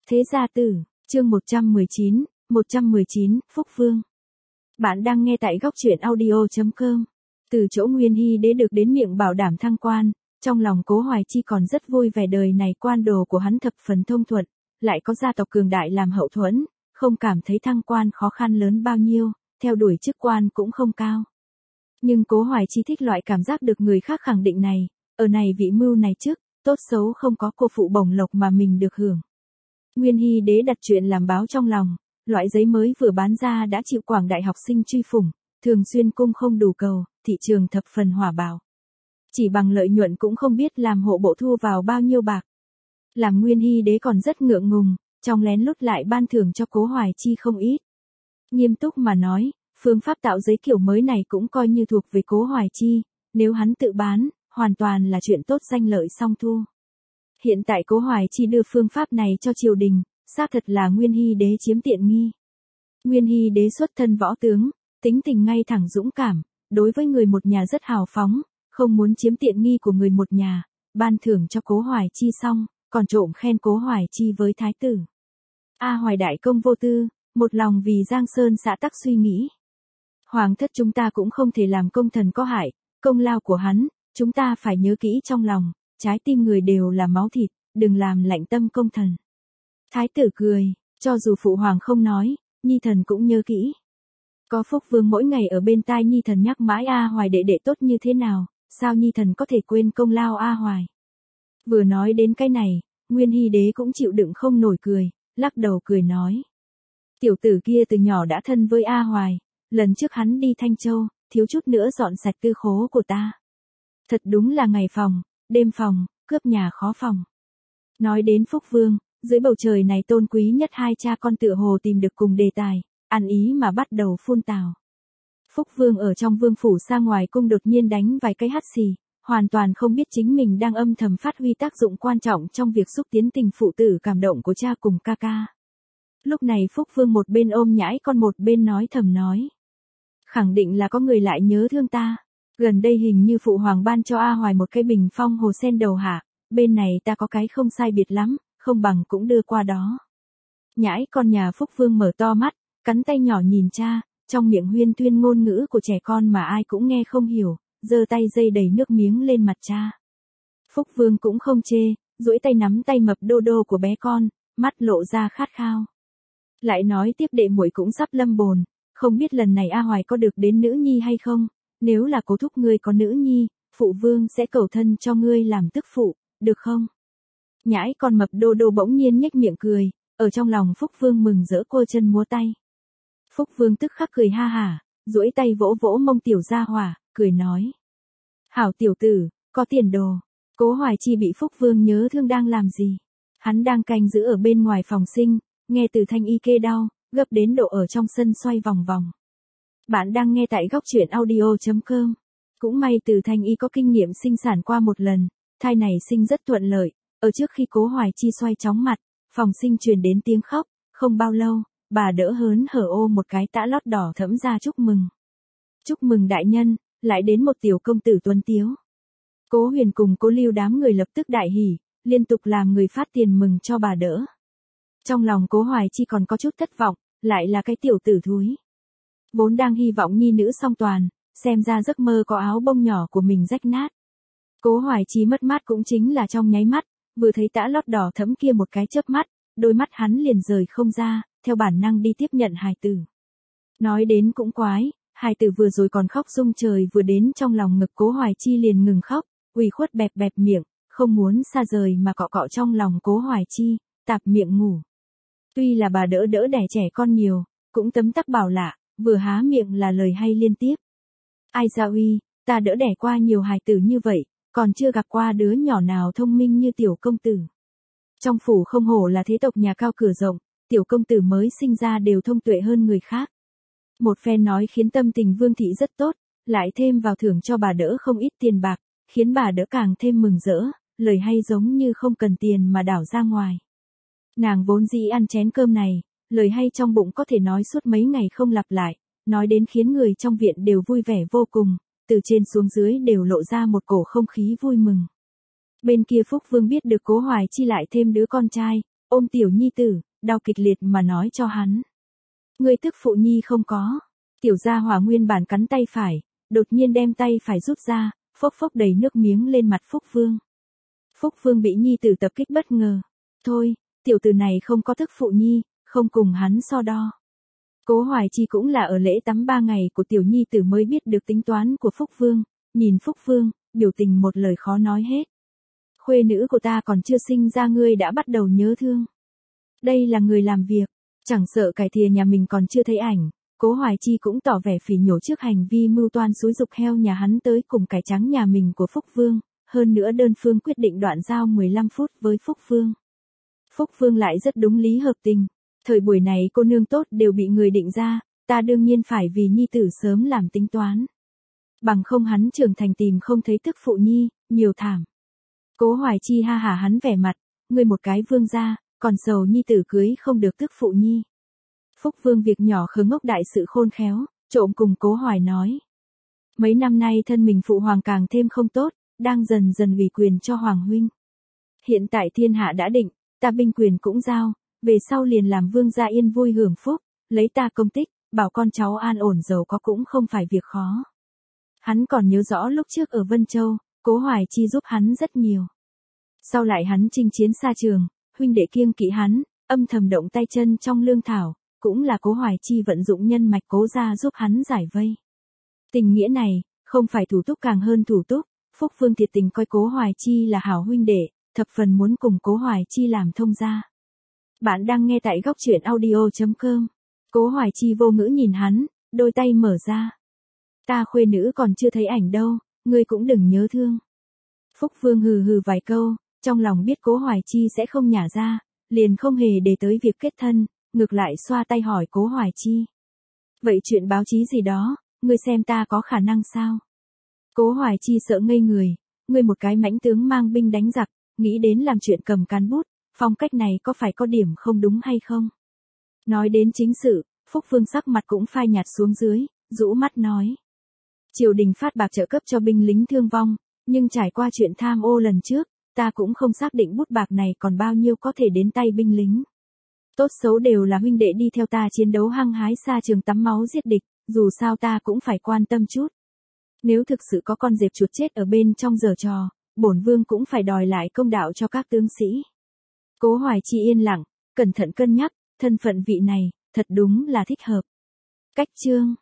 Thế gia tử, chương 119, Phúc Vương. Bạn đang nghe tại góc truyện audio.com. Từ chỗ Nguyên Hy Đế được đến miệng bảo đảm thăng quan, trong lòng Cố Hoài Chi còn rất vui vẻ đời này quan đồ của hắn thập phần thông thuận, lại có gia tộc cường đại làm hậu thuẫn, không cảm thấy thăng quan khó khăn lớn bao nhiêu, theo đuổi chức quan cũng không cao. Nhưng Cố Hoài Chi thích loại cảm giác được người khác khẳng định này, ở này vị mưu này trước, tốt xấu không có cô phụ bổng lộc mà mình được hưởng. Nguyên Hy Đế đặt chuyện làm báo trong lòng, loại giấy mới vừa bán ra đã chịu quảng đại học sinh truy phủng, thường xuyên cung không đủ cầu, thị trường thập phần hỏa bạo. Chỉ bằng lợi nhuận cũng không biết làm hộ bộ thu vào bao nhiêu bạc. Làm Nguyên Hy Đế còn rất ngượng ngùng, trong lén lút lại ban thưởng cho Cố Hoài Chi không ít. Nghiêm túc mà nói, phương pháp tạo giấy kiểu mới này cũng coi như thuộc về Cố Hoài Chi, nếu hắn tự bán, hoàn toàn là chuyện tốt danh lợi song thu. Hiện tại Cố Hoài Chi đưa phương pháp này cho triều đình, xác thật là Nguyên Hy Đế chiếm tiện nghi. Nguyên Hy Đế xuất thân võ tướng, tính tình ngay thẳng dũng cảm, đối với người một nhà rất hào phóng, không muốn chiếm tiện nghi của người một nhà, ban thưởng cho Cố Hoài Chi xong, còn trộm khen Cố Hoài Chi với thái tử. A Hoài đại công vô tư, một lòng vì Giang Sơn xã tắc suy nghĩ. Hoàng thất chúng ta cũng không thể làm công thần có hại, công lao của hắn, chúng ta phải nhớ kỹ trong lòng, trái tim người đều là máu thịt, đừng làm lạnh tâm công thần. Thái tử cười, cho dù phụ hoàng không nói, nhi thần cũng nhớ kỹ. Có Phúc Vương mỗi ngày ở bên tai nhi thần nhắc mãi A Hoài đệ đệ tốt như thế nào, sao nhi thần có thể quên công lao A Hoài. Vừa nói đến cái này, Nguyên Hy Đế cũng chịu đựng không nổi cười, lắc đầu cười nói. Tiểu tử kia từ nhỏ đã thân với A Hoài, lần trước hắn đi Thanh Châu, thiếu chút nữa dọn sạch tư khố của ta. Thật đúng là ngày phòng, đêm phòng, cướp nhà khó phòng. Nói đến Phúc Vương, dưới bầu trời này tôn quý nhất hai cha con tựa hồ tìm được cùng đề tài, ăn ý mà bắt đầu phun tào. Phúc Vương ở trong vương phủ xa ngoài cung đột nhiên đánh vài cái hắt xì, hoàn toàn không biết chính mình đang âm thầm phát huy tác dụng quan trọng trong việc xúc tiến tình phụ tử cảm động của cha cùng ca ca. Lúc này Phúc Vương một bên ôm nhãi con một bên nói thầm nói. Khẳng định là có người lại nhớ thương ta. Gần đây hình như phụ hoàng ban cho A Hoài một cái bình phong hồ sen đầu hạ, bên này ta có cái không sai biệt lắm, không bằng cũng đưa qua đó. Nhãi con nhà Phúc Vương mở to mắt, cắn tay nhỏ nhìn cha, trong miệng huyên thuyên ngôn ngữ của trẻ con mà ai cũng nghe không hiểu, giơ tay dây đầy nước miếng lên mặt cha. Phúc Vương cũng không chê, duỗi tay nắm tay mập đô đô của bé con, mắt lộ ra khát khao. Lại nói tiếp đệ muội cũng sắp lâm bồn, không biết lần này A Hoài có được đến nữ nhi hay không, nếu là cố thúc ngươi có nữ nhi, phụ vương sẽ cầu thân cho ngươi làm tức phụ, được không? Nhãi con mập đô đô bỗng nhiên nhếch miệng cười, ở trong lòng Phúc Vương mừng rỡ quơ chân múa tay. Phúc Vương tức khắc cười ha hả, duỗi tay vỗ vỗ mông tiểu gia hỏa, cười nói. Hảo tiểu tử, có tiền đồ. Cố Hoài Chi bị Phúc Vương nhớ thương đang làm gì? Hắn đang canh giữ ở bên ngoài phòng sinh, nghe từ thanh y kê đau, gấp đến độ ở trong sân xoay vòng vòng. Bạn đang nghe tại góc truyện audio.com. Cũng may từ thanh y có kinh nghiệm sinh sản qua một lần, thai này sinh rất thuận lợi, ở trước khi Cố Hoài Chi xoay chóng mặt, phòng sinh truyền đến tiếng khóc, không bao lâu, bà đỡ hớn hở ô một cái tã lót đỏ thẫm ra chúc mừng. Chúc mừng đại nhân, lại đến một tiểu công tử tuấn tiếu. Cố Huyền cùng Cố Lưu đám người lập tức đại hỉ, liên tục làm người phát tiền mừng cho bà đỡ. Trong lòng Cố Hoài Chi còn có chút thất vọng, lại là cái tiểu tử thúi. Vốn đang hy vọng nhi nữ song toàn, xem ra giấc mơ có áo bông nhỏ của mình rách nát. Cố Hoài Chi mất mát cũng chính là trong nháy mắt, vừa thấy tã lót đỏ thẫm kia một cái chớp mắt, đôi mắt hắn liền rời không ra, theo bản năng đi tiếp nhận hài tử. Nói đến cũng quái, hài tử vừa rồi còn khóc rung trời vừa đến trong lòng ngực Cố Hoài Chi liền ngừng khóc, ủy khuất bẹp bẹp miệng, không muốn xa rời mà cọ cọ trong lòng Cố Hoài Chi, tạp miệng ngủ. Tuy là bà đỡ đỡ đẻ trẻ con nhiều, cũng tấm tắc bảo lạ, vừa há miệng là lời hay liên tiếp. Ai ra uy, ta đỡ đẻ qua nhiều hài tử như vậy, còn chưa gặp qua đứa nhỏ nào thông minh như tiểu công tử. Trong phủ không hổ là thế tộc nhà cao cửa rộng, tiểu công tử mới sinh ra đều thông tuệ hơn người khác. Một phen nói khiến tâm tình Vương thị rất tốt, lại thêm vào thưởng cho bà đỡ không ít tiền bạc, khiến bà đỡ càng thêm mừng rỡ, lời hay giống như không cần tiền mà đảo ra ngoài. Nàng vốn dĩ ăn chén cơm này, lời hay trong bụng có thể nói suốt mấy ngày không lặp lại, nói đến khiến người trong viện đều vui vẻ vô cùng, từ trên xuống dưới đều lộ ra một cổ không khí vui mừng. Bên kia Phúc Vương biết được Cố Hoài Chi lại thêm đứa con trai, ôm tiểu nhi tử, đau kịch liệt mà nói cho hắn. Ngươi tức phụ nhi không có. Tiểu gia hỏa nguyên bản cắn tay phải, đột nhiên đem tay phải rút ra, phốc phốc đầy nước miếng lên mặt Phúc Vương. Phúc Vương bị nhi tử tập kích bất ngờ. Thôi, tiểu tử này không có tức phụ nhi, không cùng hắn so đo. Cố Hoài Chi cũng là ở lễ tắm 3 ngày của tiểu nhi tử mới biết được tính toán của Phúc Vương, nhìn Phúc Vương, biểu tình một lời khó nói hết. Khuê nữ của ta còn chưa sinh ra ngươi đã bắt đầu nhớ thương. Đây là người làm việc, chẳng sợ cải thìa nhà mình còn chưa thấy ảnh, Cố Hoài Chi cũng tỏ vẻ phỉ nhổ trước hành vi mưu toan xúi giục heo nhà hắn tới cùng cải trắng nhà mình của Phúc Vương, hơn nữa đơn phương quyết định đoạn giao 15 phút với Phúc Vương. Phúc Vương lại rất đúng lý hợp tình, thời buổi này cô nương tốt đều bị người định ra, ta đương nhiên phải vì nhi tử sớm làm tính toán. Bằng không hắn trưởng thành tìm không thấy tức phụ nhi, nhiều thảm. Cố Hoài Chi ha hả hắn vẻ mặt, ngươi một cái vương gia, còn sầu nhi tử cưới không được tức phụ nhi. Phúc Vương việc nhỏ khờ ngốc đại sự khôn khéo, trộm cùng Cố Hoài nói. Mấy năm nay thân mình phụ hoàng càng thêm không tốt, đang dần dần ủy quyền cho hoàng huynh. Hiện tại thiên hạ đã định, ta binh quyền cũng giao, về sau liền làm vương gia yên vui hưởng phúc, lấy ta công tích, bảo con cháu an ổn giàu có cũng không phải việc khó. Hắn còn nhớ rõ lúc trước ở Vân Châu, Cố Hoài Chi giúp hắn rất nhiều. Sau lại hắn chinh chiến xa trường, huynh đệ kiêng kỵ hắn, âm thầm động tay chân trong lương thảo, cũng là Cố Hoài Chi vận dụng nhân mạch Cố gia giúp hắn giải vây. Tình nghĩa này, không phải thủ túc càng hơn thủ túc, Phúc Vương thiệt tình coi Cố Hoài Chi là hảo huynh đệ, thập phần muốn cùng Cố Hoài Chi làm thông gia. Bạn đang nghe tại góc truyện audio.com. Cố Hoài Chi vô ngữ nhìn hắn, đôi tay mở ra. Ta khuê nữ còn chưa thấy ảnh đâu, ngươi cũng đừng nhớ thương. Phúc Vương hừ hừ vài câu, trong lòng biết Cố Hoài Chi sẽ không nhả ra, liền không hề để tới việc kết thân, ngược lại xoa tay hỏi Cố Hoài Chi. Vậy chuyện báo chí gì đó, ngươi xem ta có khả năng sao? Cố Hoài Chi sợ ngây người, ngươi một cái mãnh tướng mang binh đánh giặc, nghĩ đến làm chuyện cầm cán bút, phong cách này có phải có điểm không đúng hay không? Nói đến chính sự, Phúc Vương sắc mặt cũng phai nhạt xuống dưới, rũ mắt nói. Triều đình phát bạc trợ cấp cho binh lính thương vong, nhưng trải qua chuyện tham ô lần trước, ta cũng không xác định bút bạc này còn bao nhiêu có thể đến tay binh lính. Tốt xấu đều là huynh đệ đi theo ta chiến đấu hăng hái xa trường tắm máu giết địch, dù sao ta cũng phải quan tâm chút. Nếu thực sự có con dẹp chuột chết ở bên trong giở trò, bổn vương cũng phải đòi lại công đạo cho các tướng sĩ. Cố Hoài Chi yên lặng, cẩn thận cân nhắc, thân phận vị này, thật đúng là thích hợp. Cách chương